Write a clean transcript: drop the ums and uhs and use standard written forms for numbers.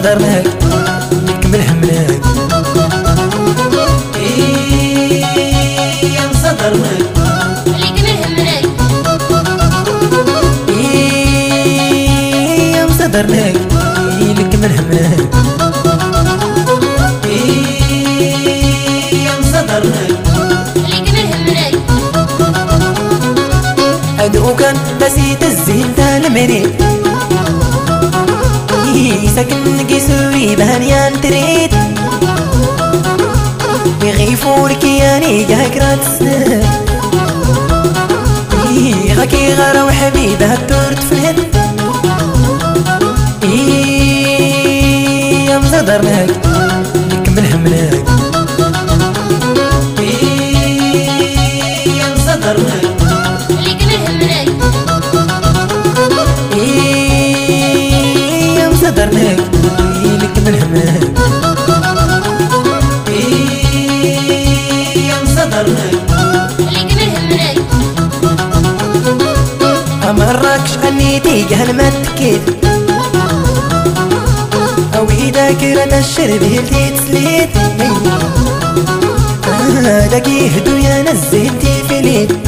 صدرناك نكمل حملك يا مصدرناك نكمل حملك يا مصدرناك نكمل حملك يا مصدرناك نكمل حملك أدعو كان بسيط الزين تاع المريض ساكن كيسوي بهنيان تريد يغيفوا الكياني قاكرات السنة غاكي غارة وحبيبها الدور تفلت يا مصدرناك نكمل حملك يا مصدرناك نكمل حملك يا مصدرناك نكمل حملك يا مصدرناك نكمل حملك أمركش أنيتي قهل ما تكيد أو إذا كرت الشرب هلتي تسليت داكي هدو يا نزلتي في ليد